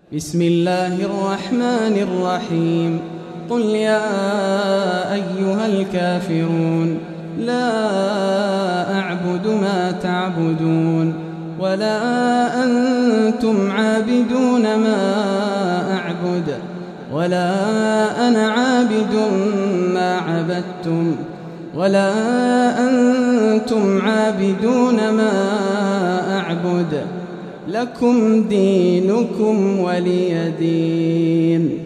بسم الله الرحمن الرحيم. قل يا أيها الكافرون لا أعبد ما تعبدون ولا أنتم عابدون ما أعبد ولا أنا عابد ما عبدتم ولا أنتم عابدون ما أعبد لكم دينكم ولي دين.